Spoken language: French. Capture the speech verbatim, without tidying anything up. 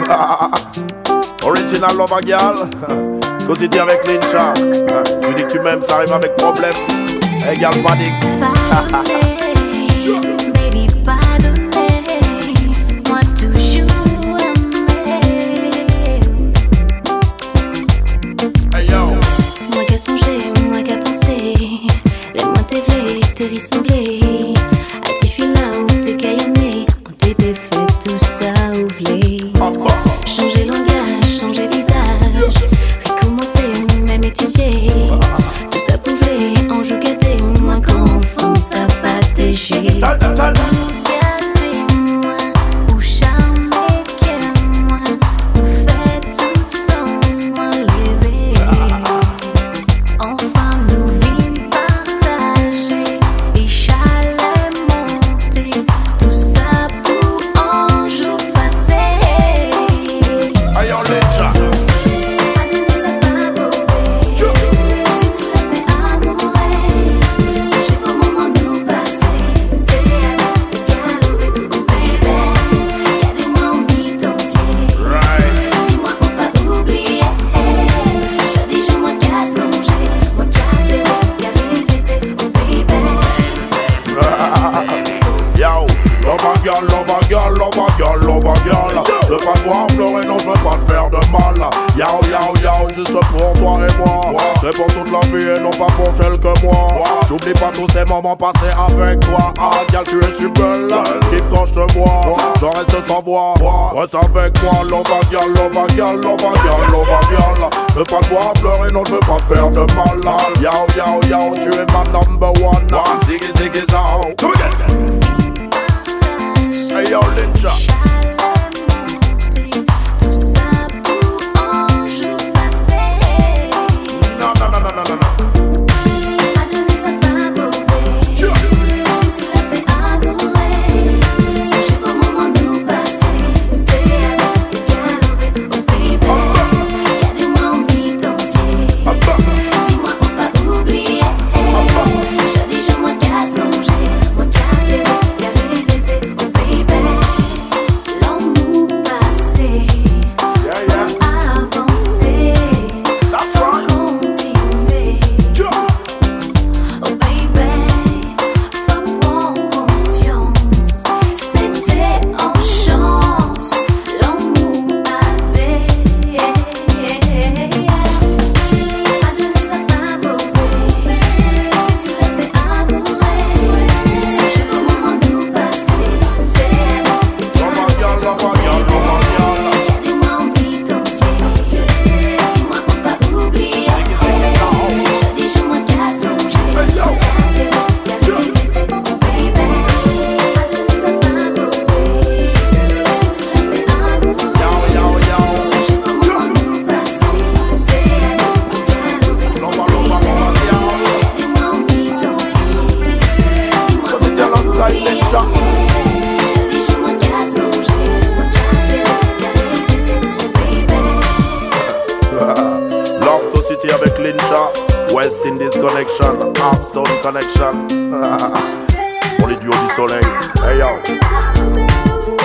Original Lover Girl. Quand c'était avec Lincha, tu dis que tu m'aimes, ça arrive avec problème. Hey, girl, panique. Baby, pardonnez, moi toujours aimé. Hey yo. Moi qu'à songer, moi qu'à penser. Laisse-moi t'éveiller, t'es ressembler. À tes filles là où t'es caillonné. On t'est fait tout ça ouvler. Changer langage, changer visage. Recommencer, même étudier. Tout ça pouvait en jouer moi quand femme ça pas déchiré. Regardez-moi, ou charmer qu'est-moi. Nous fait tout sens, moi lever. Enfin nous vîmes partager. Et chalet monter. Tout ça pour un jour passer. Aïe, on les chat. Girl, lover girl, lover girl, lover girl. Je veux pas te voir pleurer, non je veux pas te faire de mal. Yao, yao, yao, juste pour toi et moi. C'est pour toute la vie et non pas pour quelques mois. J'oublie pas tous ces moments passés avec toi. Ah, girl, tu es si belle, keep quand je te vois. Je reste sans voix, reste avec moi. Lover girl, lover girl, lover girl, lover girl. Je veux pas te voir pleurer, non je veux pas te faire de mal. Yao, yao, yao, tu es ma number one. Ziggy, ziggy, zao. Come again. Hey yo, Lincha. Tout ça pour un jour passer. Non, non, non, non, non, non, non. Adonner ça pas mauvais. Si tu l'as t'es amouré. Songez au moment de nous passer. T'es avec tes galopés, oh baby. Y'a des moments mi-tensiers. Dis-moi ou pas oublier. J'ai dit je moi qu'à songer. Moi qu'à pleurer, qu'à répéter, oh baby. L'amour passé, avancer, continuer. Oh baby, faut prendre conscience. C'était en chance, l'amour a des. Adonner ça pas mauvais. Si tu l'as t'es amouré. Songez au moment de nous passer. C'est Lover girl, lover girl, lover girl. y'a des moments mi-tensiers. Dis-moi ou pas oublier. J'ai dit je moi qu'à songer. C'est qu'à pleurer, qu'à répéter, oh baby. Adonner ça pas mauvais. Si tu l'as t'es amouré. Yao, yao, yao. Songez au moment de nous passer. C'est Lover, lover, lover girl. y'a des moments mi-tensiers. Dis-moi ou C'était pas alongside oublier. Lincha. J'ai dit je moi qu'à songer. Moi qu'à pleurer, qu'à répéter, oh baby. Love to City avec Lincha. West Indies Connection, Heartstone Connection. Pour les duos du soleil. Hey yo.